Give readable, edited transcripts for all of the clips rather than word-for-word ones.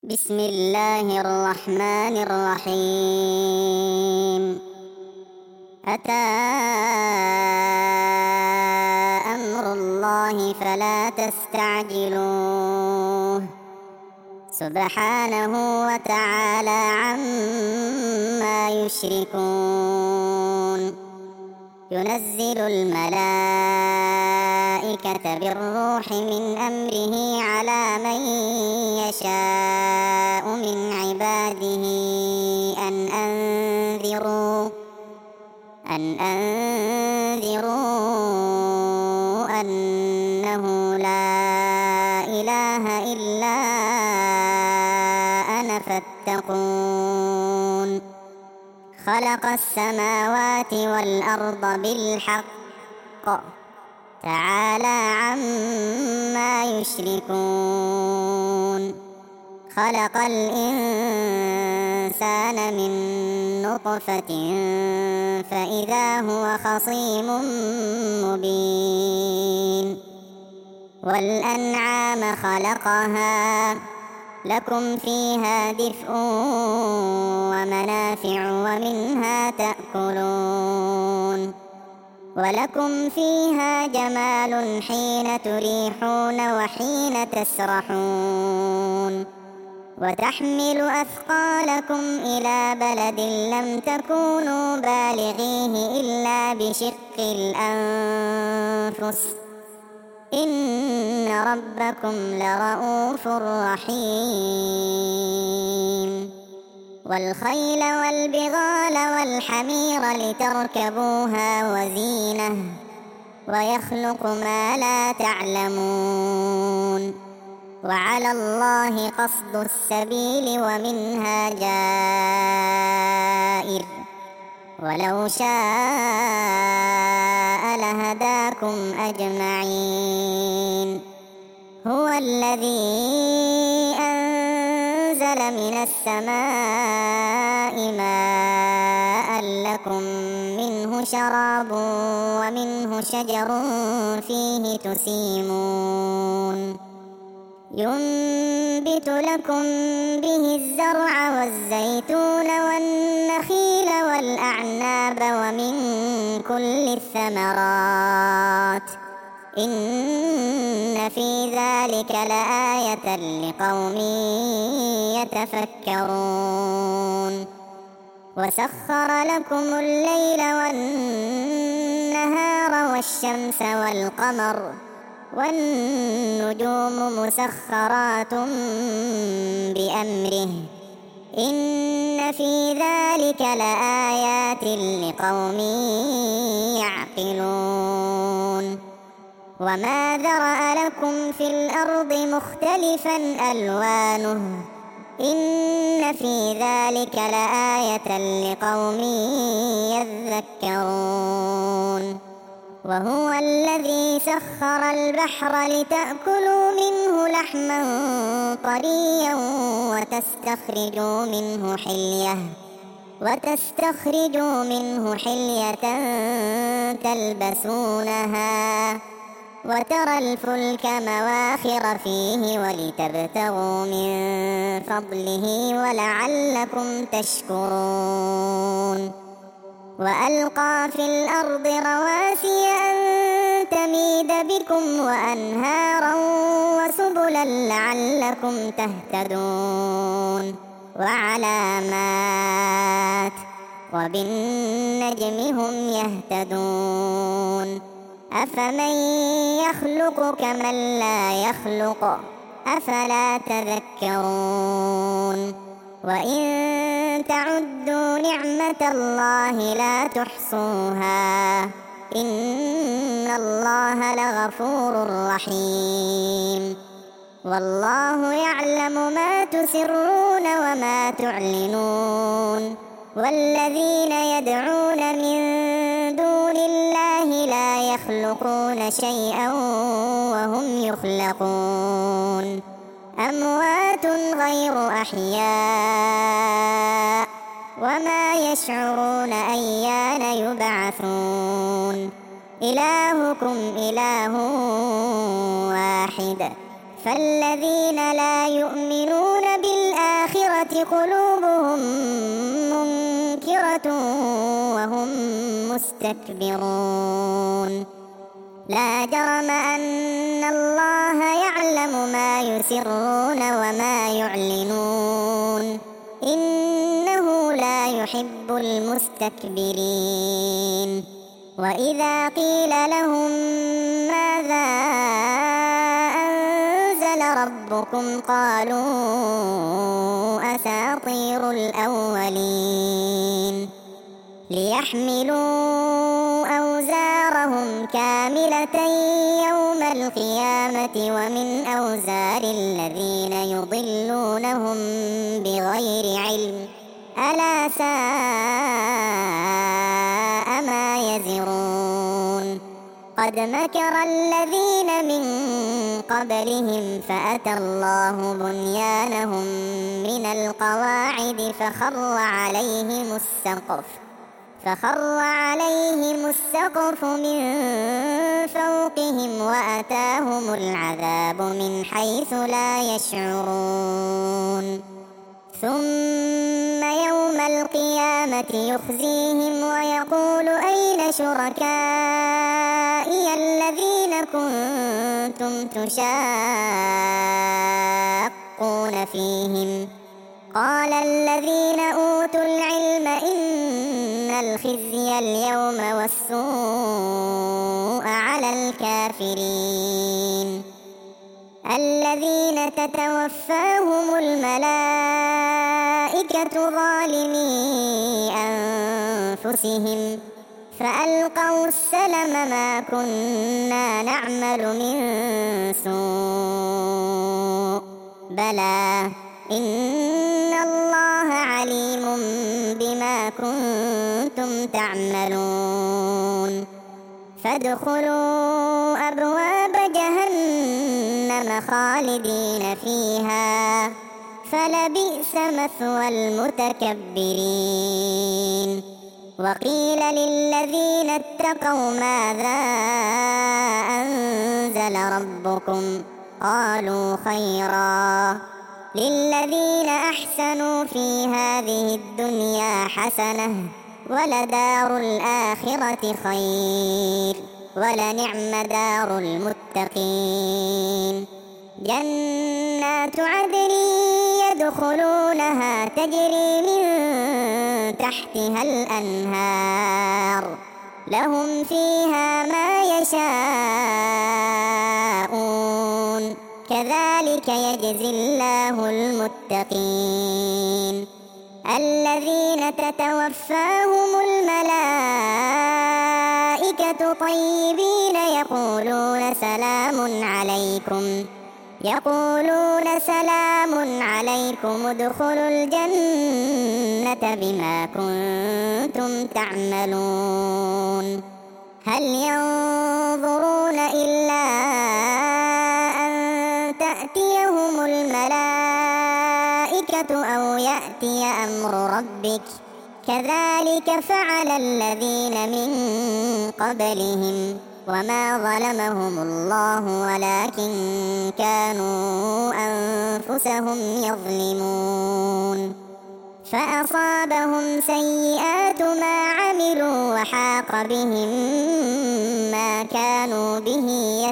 بسم الله الرحمن الرحيم. أتى أمر الله فلا تستعجلوه سبحانه وتعالى عما يشركون. ينزل الملائكة بالروح من أمره على من يشاء من عباده أن أنذروا أنه لا إله إلا أنا فاتقون. خلق السماوات والأرض بالحق تعالى عما يشركون. خلق الإنسان من نطفة فإذا هو خصيم مبين. والأنعام خلقها لكم فيها دفء ومنافع ومنها تأكلون. ولكم فيها جمال حين تريحون وحين تسرحون. وتحمل أثقالكم إلى بلد لم تكونوا بالغيه إلا بشق الأنفس إن ربكم لرؤوف رحيم. والخيل والبغال والحمير لتركبوها وزينة ويخلق ما لا تعلمون. وعلى الله قصد السبيل ومنها جائر ولو شاء لهداكم أجمعين. هو الذي أنزل من السماء ماء لكم منه شراب ومنه شجر فيه تسيمون. ينبت لكم به الزرع والزيتون والنخيل والأعناب ومن كل الثمرات إن في ذلك لآية لقوم يتفكرون. وسخر لكم الليل والنهار والشمس والقمر والنجوم مسخرات بأمره إن في ذلك لآيات لقوم يعقلون. وما ذرأ لكم في الأرض مختلفا ألوانه إن في ذلك لآية لقوم يذكرون. وهو الذي سخر البحر لتأكلوا منه لحما طريا وتستخرجوا منه حلية تلبسونها وترى الفلك مواخر فيه ولتبتغوا من فضله ولعلكم تشكرون. وألقى في الأرض رواسي أن تميد بكم وأنهارا وسبلا لعلكم تهتدون. وعلامات وبالنجم هم يهتدون. أفمن يخلق كمن لا يخلق أفلا تذكرون. وإن تعدوا نعمة الله لا تحصوها إن الله لغفور رحيم. والله يعلم ما تسرون وما تعلنون. والذين يدعون من دون الله لا يخلقون شيئا وهم يخلقون. أموات غير أحياء وما يشعرون أيان يبعثون. إلهكم إله واحد فالذين لا يؤمنون بالآخرة الآخرة قلوبهم منكرة وهم مستكبرون لا جرم أن الله يعلم ما يسرون وما يعلنون إنه لا يحب المستكبرين وإذا قيل لهم ماذا أنزل ربكم قالوا أساطير الأولين ليحملوا أوزارهم كاملة يوم القيامة ومن أوزار الذين يضلونهم بغير علم ألا ساء ما يزرون قد مكر الذين من قبلهم فأتى الله بنيانهم من القواعد فخر عليهم السقف من فوقهم وأتاهم العذاب من حيث لا يشعرون ثم يوم القيامة يخزيهم ويقول أين شركائي الذين كنتم تشاقون فيهم قال الذين أوتوا العلم إن الخزي اليوم والسوء على الكافرين الذين تتوفاهم الملائكة ظالمي أنفسهم فألقوا السلم ما كنا نعمل من سوء بلى إن الله عليم بما كنتم تعملون فادخلوا أبواب جهنم خالدين فيها فلبئس مثوى المتكبرين وقيل للذين اتقوا ماذا أنزل ربكم قالوا خيرا للذين أحسنوا في هذه الدنيا حسنة ولدار الآخرة خير ولنعم دار المتقين جنات عدن يدخلونها تجري من تحتها الأنهار لهم فيها ما يشاءون كذلك يجزي الله المتقين الذين تتوفاهم الملائكة طيبين يقولون سلام عليكم ادخلوا الجنة بما كنتم تعملون هل ينظرون إلا أن تأتيهم الملائكة أو يأتي أمر ربك كذلك فعل الذين من قبلهم وما ظلمهم الله ولكن كانوا أنفسهم يظلمون فأصابهم سيئات ما عملوا وحاق بهم ما كانوا به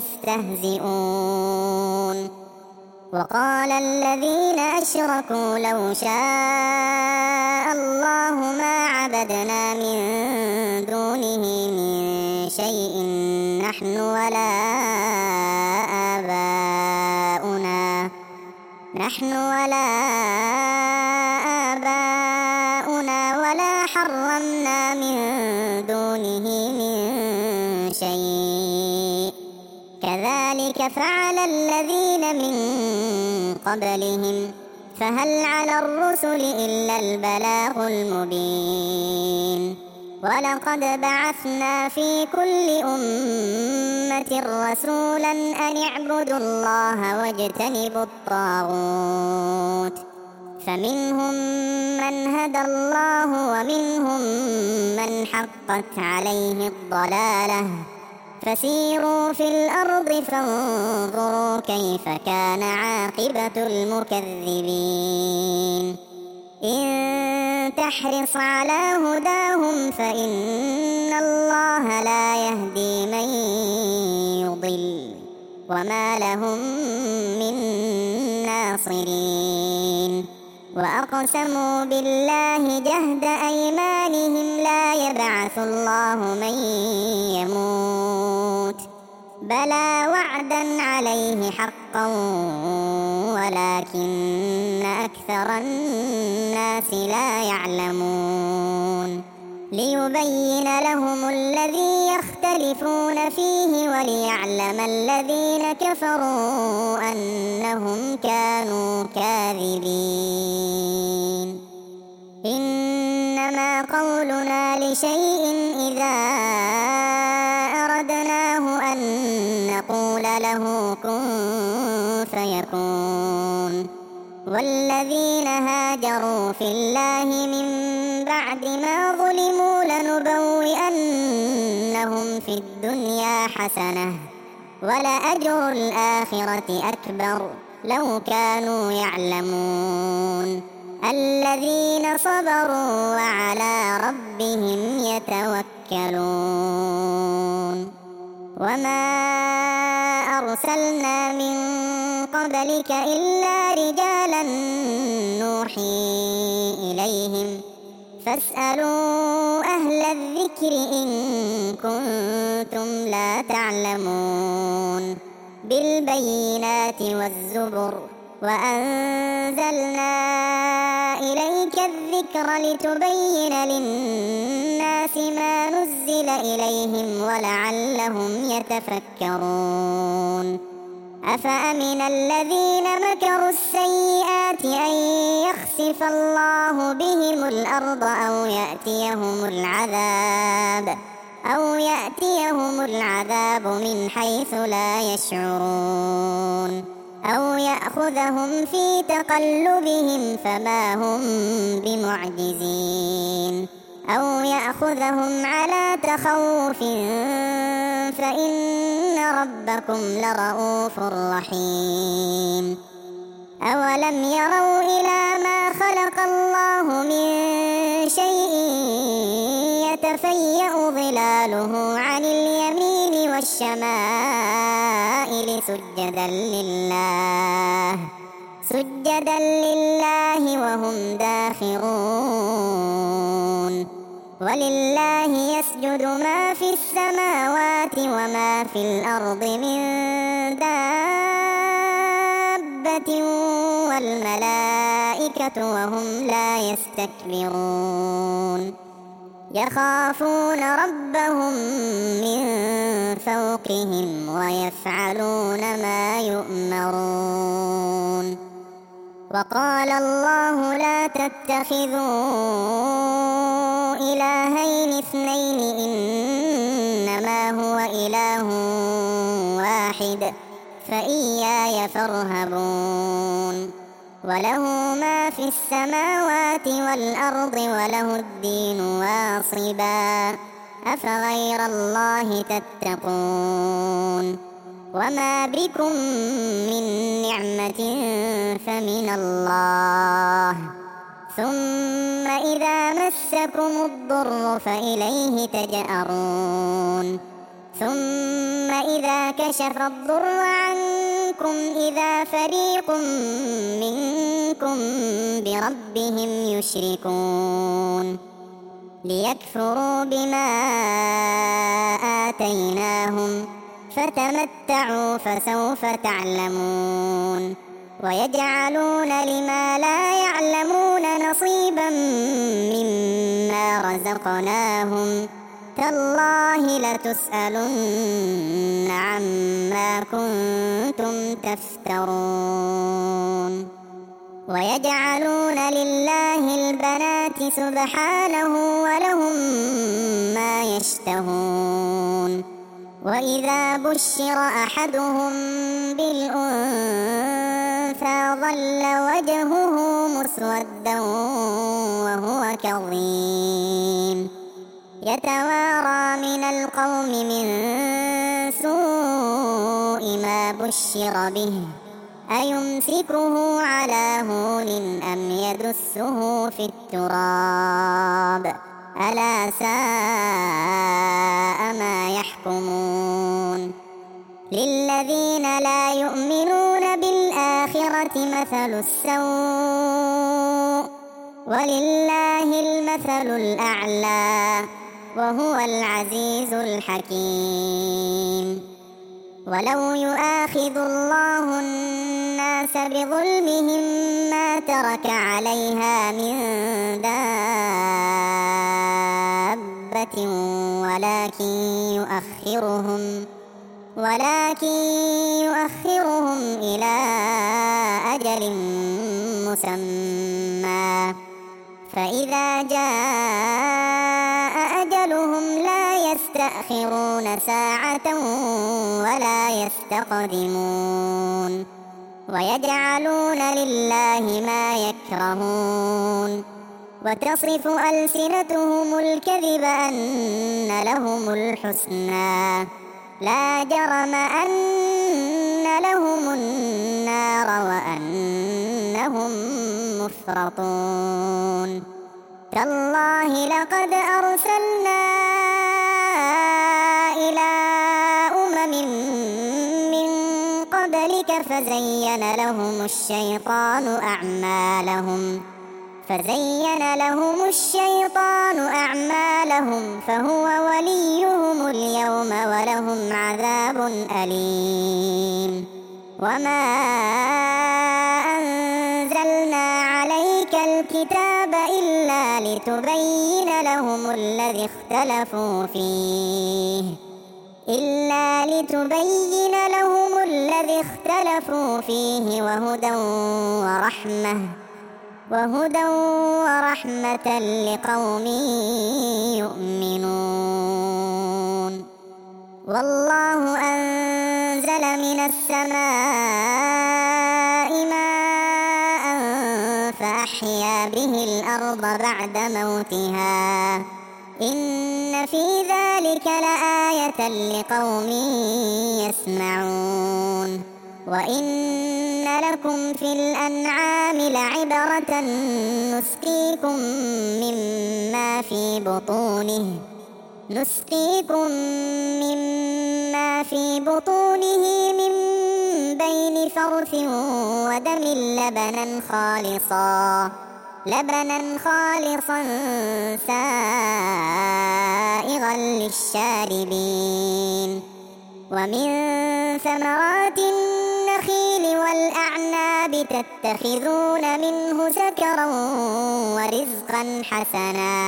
يستهزئون وقال الذين أشركوا لو شاء الله ما عبدنا من دونه من شيء نحن ولا آباؤنا ولا حرمنا من دونه من شيء كذلك فعل الذين من قبلهم فهل على الرسل إلا البلاغ المبين ولقد بعثنا في كل أمة رسولا أن اعبدوا الله واجتنبوا الطاغوت فمنهم من هدى الله ومنهم من حقت عليه الضلالة فسيروا في الأرض فانظروا كيف كان عاقبة المكذبين إن تحرص على هداهم فإن الله لا يهدي من يضل وما لهم من ناصرين وأقسموا بالله جهد أيمانهم لا يبعث الله من يموت بلى وعدا عليه حقا ولكن أكثر الناس لا يعلمون ليبين لهم الذي يختلفون فيه وليعلم الذين كفروا أنهم كانوا كاذبين إنما قولنا لشيء إذا أردناه أن نقول له كن فيكون والذين هاجروا في الله من بعد ما ظلموا لنبوئنهم في الدنيا حسنة ولأجر الآخرة أكبر لو كانوا يعلمون الذين صبروا وعلى ربهم يتوكلون وما أرسلنا من قبلك إلا رجالا نوحي إليهم فاسألوا أهل الذكر إن كنتم لا تعلمون بالبينات والزبر وأنزلنا إليك الذكر لتبين للناس ما نزل إليهم ولعلهم يتفكرون أفأمن الذين مكروا السيئات أن يخسف الله بهم الأرض أو يأتيهم العذاب من حيث لا يشعرون أو يأخذهم في تقلبهم فما هم بمعجزين أو يأخذهم على تخوف فإن ربكم لرؤوف رحيم أولم يروا إلى ما خلق الله من شيء يتفيأ ظلاله عن اليمين والشمائل سجدا لله وهم داخرون ولله يسجد ما في السماوات وما في الأرض من دابة والملائكة وهم لا يستكبرون يخافون ربهم من فوقهم ويفعلون ما يؤمرون وقال الله لا تتخذوا إلهين اثنين إنما هو إله واحد فإياي فارهبون وله ما في السماوات والأرض وله الدين واصبا أفغير الله تتقون وما بكم من نعمة فمن الله ثم إذا مسكم الضر فإليه تجأرون ثم إذا كشف الضر عنكم إذا فريق منكم بربهم يشركون ليكفروا بما آتيناهم فتمتعوا فسوف تعلمون ويجعلون لما لا يعلمون نصيبا مما رزقناهم تالله لتسألن عما كنتم تفترون ويجعلون لله البنات سبحانه ولهم ما يشتهون وإذا بشر أحدهم بالأنثى ظل وجهه مسودا وهو كظيم يتوارى من القوم من سوء ما بشر به أيمسكه على هون أم يدسه في التراب ألا ساء ما يحكمون للذين لا يؤمنون بالآخرة مثل السوء ولله المثل الأعلى وهو العزيز الحكيم ولو يؤاخذ الله الناس بظلمهم ما ترك عليها من دابة ولكن يؤخرهم إلى أجل مسمى فإذا جاء أجلهم لا يستأخرون ساعة ولا يستقدمون ويجعلون لله ما يكرهون وتصف ألسنتهم الكذب أن لهم الحسنى لا جرم أن لهم النار وأنهم مفرطون تالله لقد أرسلنا إلى أمم من قبلك فزين لهم الشيطان أعمالهم فهو وليهم اليوم ولهم عذاب أليم وما أنزلنا عليك الكتاب إلا لتبين لهم الذي اختلفوا فيه وهدى ورحمة لقوم يؤمنون والله أنزل من السماء ماء فأحيا به الأرض بعد موتها إن في ذلك لآية لقوم يسمعون وإن لكم في الأنعام لعبرة نسقيكم مما في بطونه من بين فرث ودم لبنا خالصا سائغا للشاربين ومن ثمرات النخيل والأعناب تتخذون منه سكرا ورزقا حسنا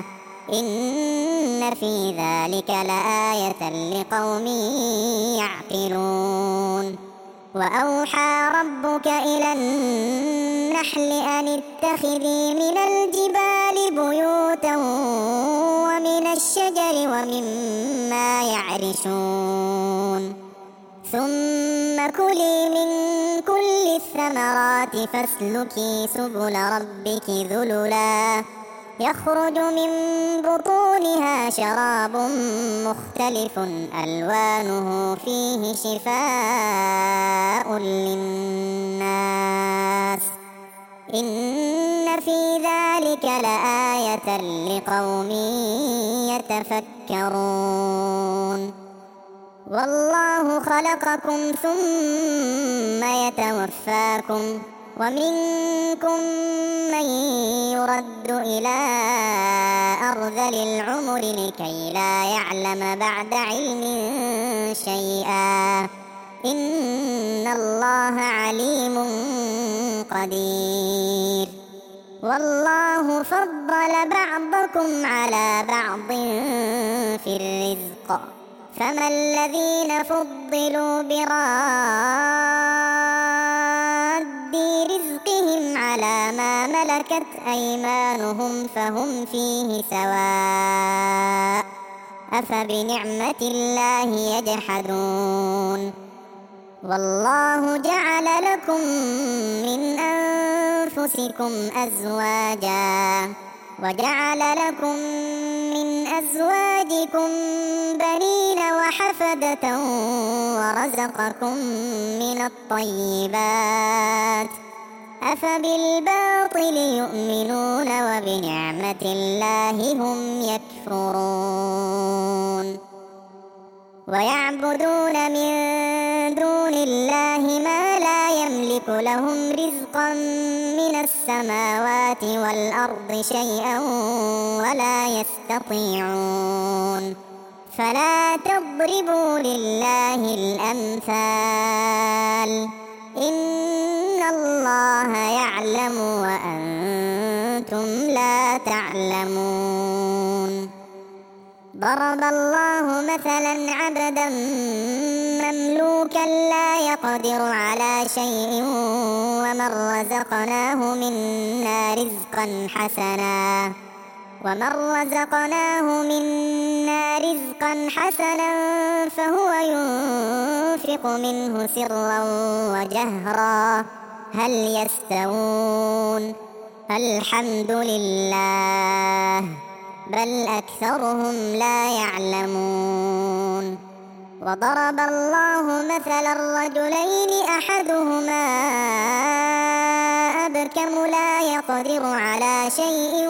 إن في ذلك لآية لقوم يعقلون وأوحى ربك إلى النحل أن اتخذي من الجبال بيوتا ومن الشجر ومما يعرشون ثم كلي من كل الثمرات فاسلكي سبل ربك ذللا يخرج من بطونها شراب مختلف ألوانه فيه شفاء للناس إن في ذلك لآية لقوم يتفكرون والله خلقكم ثم يتوفاكم ومنكم من يرد إلى أرذل العمر لكي لا يعلم بعد علم شيئا إن الله عليم قدير والله فضل بعضكم على بعض في الرزق فما الذين فضلوا براد رزقهم على ما ملكت أيمانهم فهم فيه سواء أفبنعمة الله يجحدون والله جعل لكم من أنفسكم أزواجا وجعل لكم من أزواجكم بنين وحفدة ورزقكم من الطيبات أفبالباطل يؤمنون وبنعمة الله هم يكفرون ويعبدون من دون الله ما لا يملك لهم رزقا من السماوات والأرض شيئا ولا يستطيعون فلا تضربوا لله الأمثال إن الله يعلم وأنتم لا تعلمون ضرب الله مثلا عبدا مملوكا لا يقدر على شيء ومن رزقناه منا رزقا فهو ينفق منه سرا وجهرا هل يستوون الحمد لله بل أكثرهم لا يعلمون وضرب الله مثلا الرجلين أحدهما أبكم لا يقدر على شيء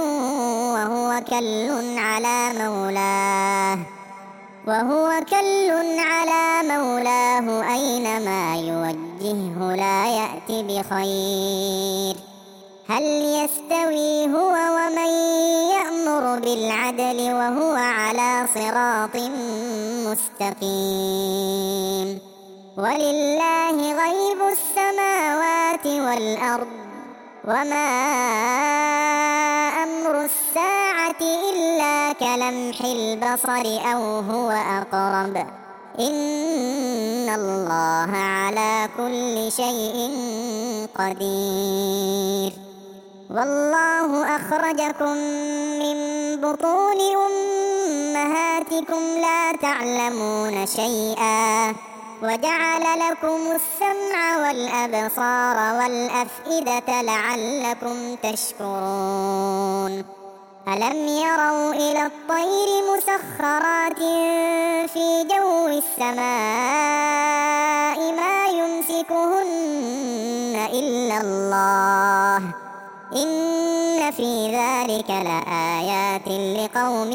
وهو كل على مولاه أينما يوجهه لا يأت بخير هل يستوي هو ومن يأمر بالعدل وهو على صراط مستقيم ولله غيب السماوات والأرض وما أمر الساعة إلا كلمح البصر أو هو أقرب إن الله على كل شيء قدير والله أخرجكم من بطون أمهاتكم لا تعلمون شيئا وجعل لكم السمع والأبصار والأفئدة لعلكم تشكرون ألم يروا إلى الطير مسخرات في جو السماء ما يمسكهن إلا الله إن في ذلك لآيات لقوم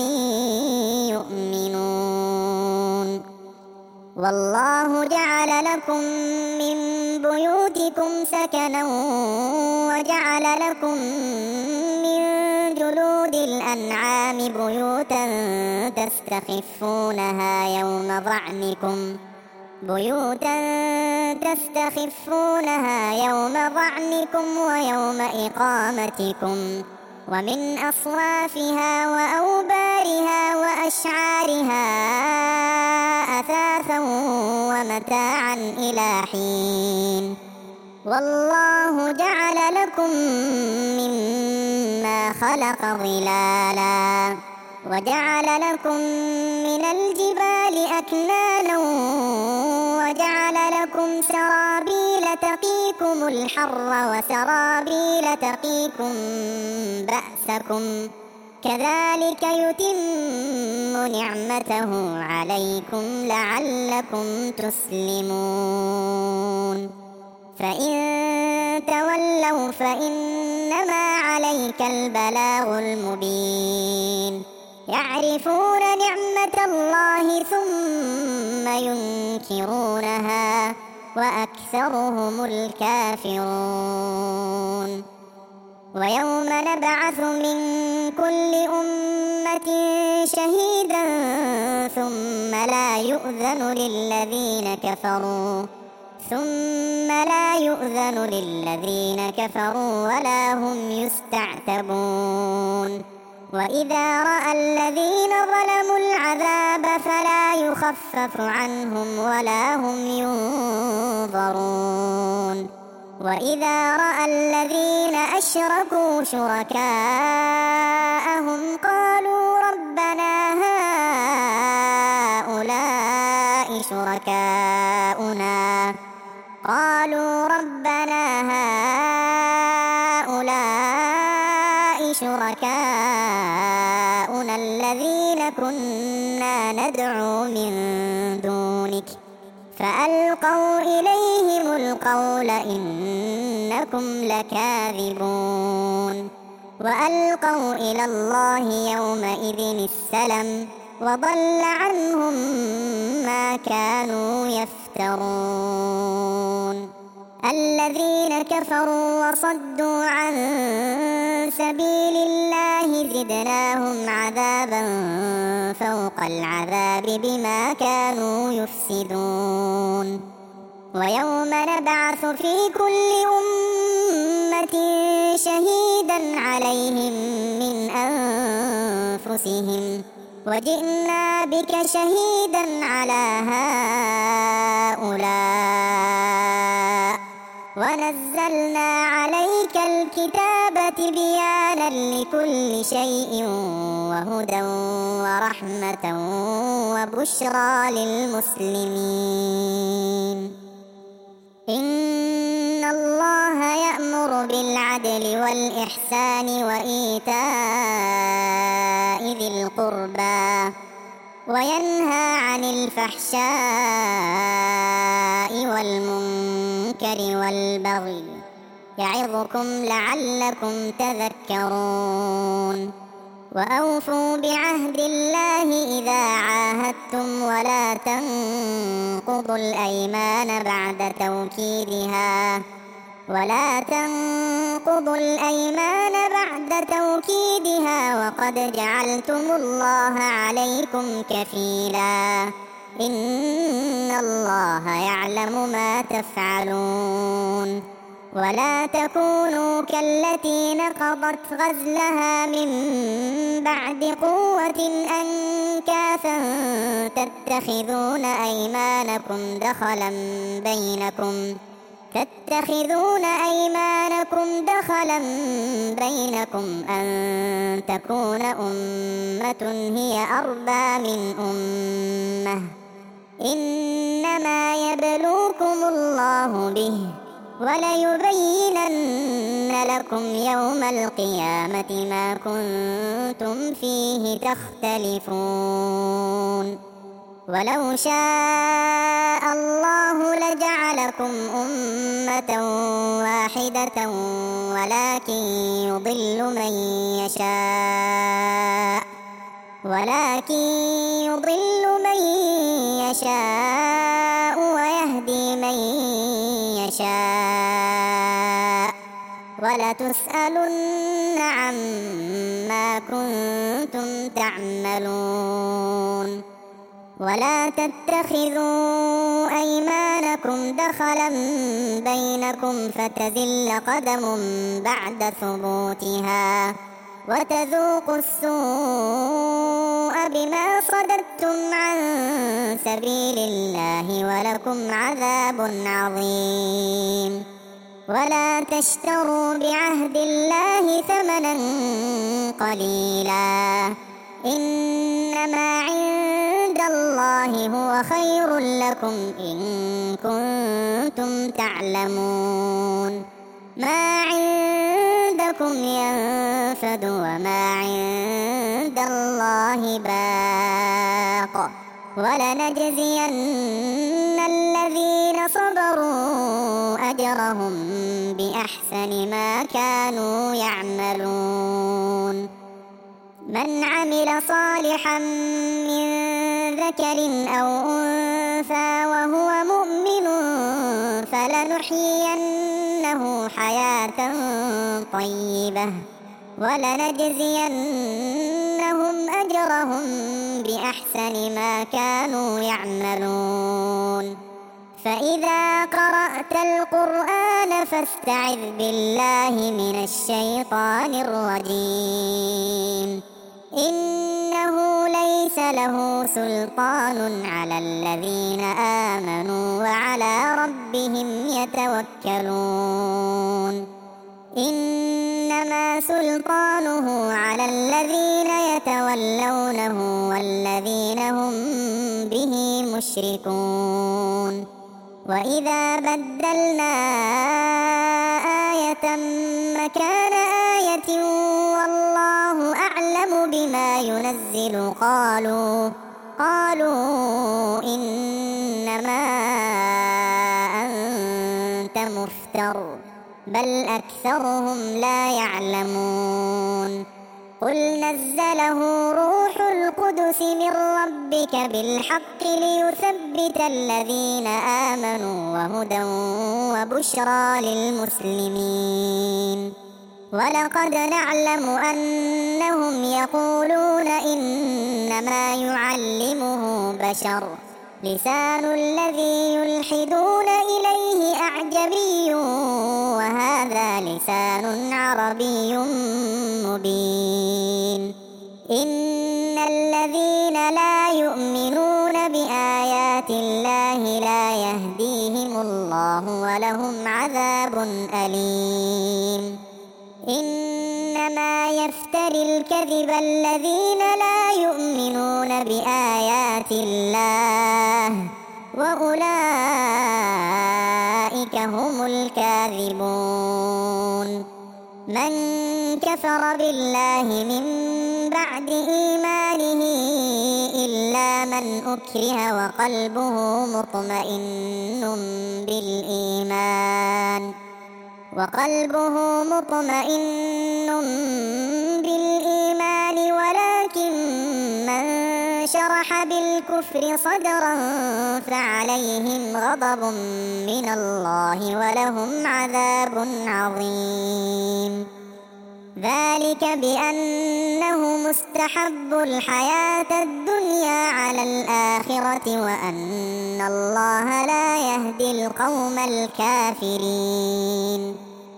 يؤمنون والله جعل لكم من بيوتكم سكنا وجعل لكم من جلود الأنعام بيوتا تستخفونها يوم ظعنكم ويوم إقامتكم ومن أصوافها وأوبارها وأشعارها أثاثا ومتاعا إلى حين والله جعل لكم مما خلق ظلالا وجعل لكم من الجبال أكنانا وجعل لكم سرابيل تقيكم الحر وسرابيل تقيكم بأسكم كذلك يتم نعمته عليكم لعلكم تسلمون فإن تولوا فإنما عليك البلاغ المبين يعرفون نعمة الله ثم ينكرونها وأكثرهم الكافرون ويوم نبعث من كل أمة شهيدا ثم لا يؤذن للذين كفروا ولا هم يستعتبون وإذا رأى الذين ظلموا العذاب فلا يخفف عنهم ولا هم ينظرون وإذا رأى الذين أشركوا شركاءهم قالوا ربنا هؤلاء شركاؤنا الذين كنا ندعو من دونك فألقوا إليهم القول إن إنكم لكاذبون وألقوا إلى الله يومئذ السلم وضل عنهم ما كانوا يفترون الذين كفروا وصدوا عن سبيل الله زدناهم عذابا فوق العذاب بما كانوا يفسدون ويوم نبعث في كل أمة شهيدا عليهم من أنفسهم وجئنا بك شهيدا على هؤلاء ونزلنا عليك الكتاب تبيانا لكل شيء وهدى ورحمة وبشرى للمسلمين إن الله يأمر بالعدل والإحسان وإيتاء ذي القربى وينهى عن الفحشاء والمنكر والبغي يعظكم لعلكم تذكرون وأوفوا بعهد الله إذا عاهدتم ولا تنقضوا الأيمان بعد توكيدها وقد جعلتم الله عليكم كفيلا إن الله يعلم ما تفعلون ولا تكونوا كالتي نقضت غزلها من بعد قوة أنكاثا تتخذون أيمانكم دخلا بينكم أن تكون أمة هي أربى من أمة إنما يبلوكم الله به وليبينن لكم يوم القيامة ما كنتم فيه تختلفون ولو شاء الله لجعلكم أمة واحدة ولكن يضل من يشاء ويهدي من يشاء ولتسألن عما كنتم تعملون ولا تتخذوا أيمانكم دخلا بينكم فتزل قدم بعد ثبوتها وتذوقوا السوء بما صددتم عن سبيل الله ولكم عذاب عظيم ولا تشتروا بعهد الله ثمنا قليلا إنما عند الله هو خير لكم إن كنتم تعلمون ما عندكم ينفد وما عند الله باق ولنجزين الذين صبروا أجرهم بأحسن ما كانوا يعملون من عمل صالحا من ذكر أو أنثى وهو مؤمن فلنحيينه حياة طيبة ولنجزينهم أجرهم بأحسن ما كانوا يعملون فإذا قرأت القرآن فاستعذ بالله من الشيطان الرجيم إنه ليس له سلطان على الذين آمنوا وعلى ربهم يتوكلون إنما سلطانه على الذين يتولونه والذين هم به مشركون وإذا بدلنا آية مكان آية والله أعلم بما ينزل قالوا إنما أنت مفتر بل أكثرهم لا يعلمون قل نزله روح القدس من ربك بالحق ليثبت الذين آمنوا وهدى وبشرى للمسلمين ولقد نعلم أنهم يقولون إنما يعلمه بشر لسان الذي يلحدون إليه أعجمي وهذا لسان عربي مبين إن الذين لا يؤمنون بآيات الله لا يهديهم الله ولهم عذاب أليم إنما يفتري الكذب الذين لا يؤمنون بآيات الله وأولئك هم الكاذبون من كفر بالله من بعد إيمانه إلا من أكره وقلبه مطمئن بالإيمان ولكن من شرح بالكفر صدرا فعليهم غضب من الله ولهم عذاب عظيم ذلك بأنهم استحبوا الحياة الدنيا على الآخرة وأن الله لا يهدي القوم الكافرين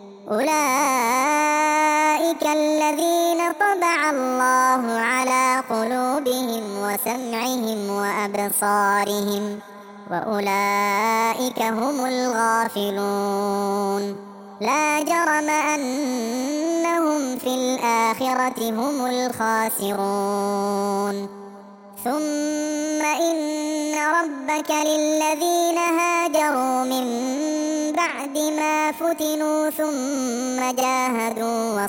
أولئك الذين طبع الله على قلوبهم وسمعهم وأبصارهم وأولئك هم الغافلون لا جرم أنهم في الآخرة هم الخاسرون ثم إن ربك للذين هاجروا من بعد ما فتنوا ثم جاهدوا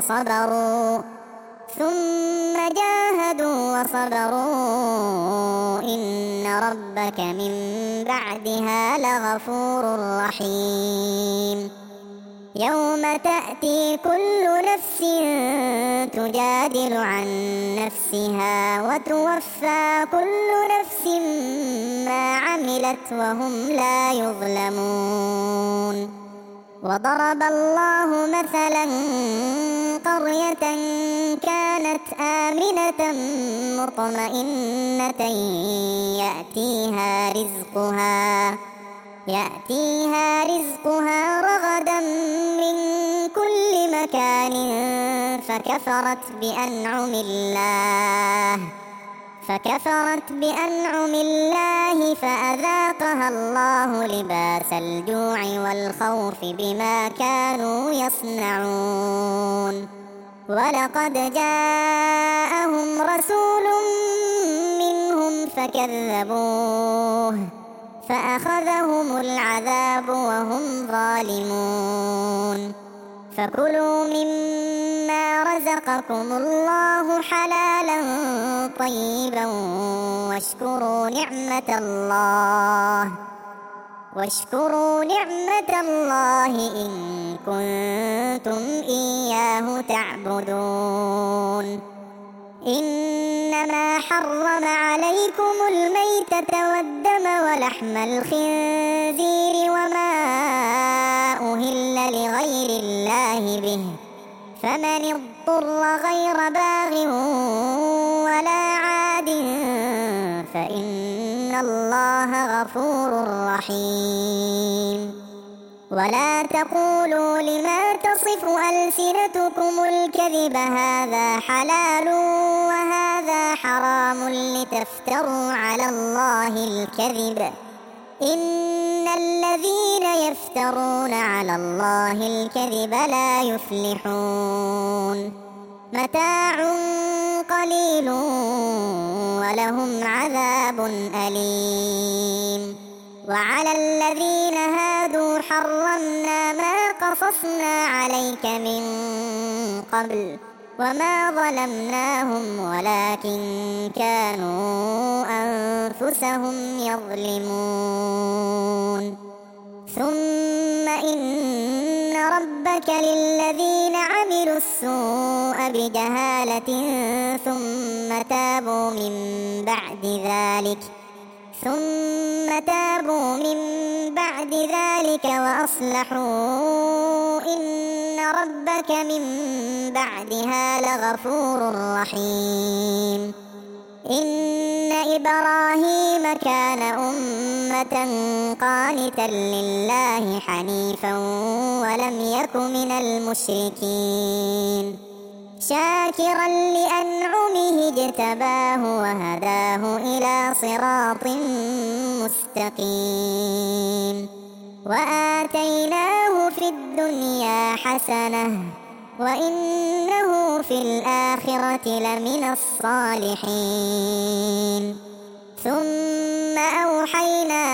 وصبروا إن ربك من بعدها لغفور رحيم يوم تأتي كل نفس تجادل عن نفسها وتوفى كل نفس ما عملت وهم لا يظلمون وضرب الله مثلا قرية كانت آمنة مطمئنة يأتيها رزقها رغدا من كل مكان فكفرت بأنعم الله فأذاقها الله لباس الجوع والخوف بما كانوا يصنعون ولقد جاءهم رسول منهم فكذبوه فأخذهم العذاب وهم ظالمون فكلوا مما رزقكم الله حلالا طيبا واشكروا نعمة الله إن كنتم إياه تعبدون إنما حرم عليكم الميتة والدم ولحم الخنزير وما أهل لغير الله به فمن اضطر غير باغ ولا عاد فإن الله غفور رحيم ولا تقولوا لما تصف ألسنتكم الكذب هذا حلال وهذا حرام لتفتروا على الله الكذب إن الذين يفترون على الله الكذب لا يفلحون متاع قليل ولهم عذاب أليم وعلى الذين هادوا حرمنا ما قصصنا عليك من قبل وما ظلمناهم ولكن كانوا أنفسهم يظلمون ثم إن ربك للذين عملوا السوء بجهالة ثم تابوا من بعد ذلك وأصلحوا إن ربك من بعدها لغفور رحيم. إن إبراهيم كان أمة قانتا لله حنيفا ولم يك من المشركين شاكرا لأنعمه اجتباه وهداه إلى صراط مستقيم. وآتيناه في الدنيا حسنة وإنه في الآخرة لمن الصالحين. ثم أوحينا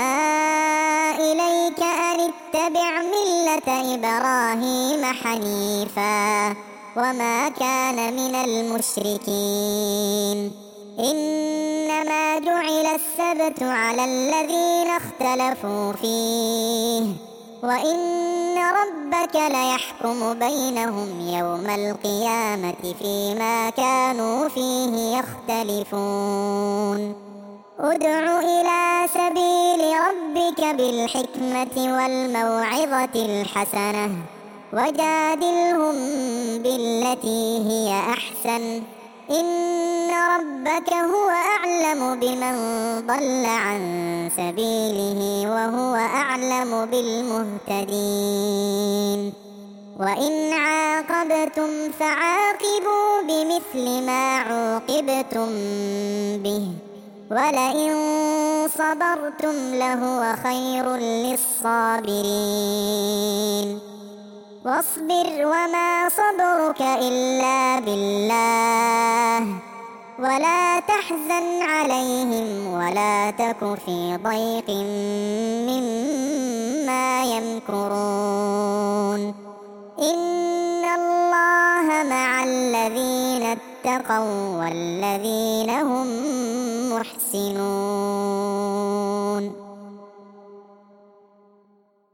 إليك أن اتبع ملة إبراهيم حنيفا وما كان من المشركين. إنما جعل السبت على الذين اختلفوا فيه وإن ربك ليحكم بينهم يوم القيامة فيما كانوا فيه يختلفون. ادع إلى سبيل ربك بالحكمة والموعظة الحسنة وجادلهم بالتي هي أحسن إن ربك هو أعلم بمن ضل عن سبيله وهو أعلم بالمهتدين. وإن عاقبتم فعاقبوا بمثل ما عوقبتم به ولئن صبرتم لهو خير للصابرين. واصبر وما صبرك إلا بالله ولا تحزن عليهم ولا تك في ضيق مما يمكرون. إن الله مع الذين اتقوا والذين هم محسنون.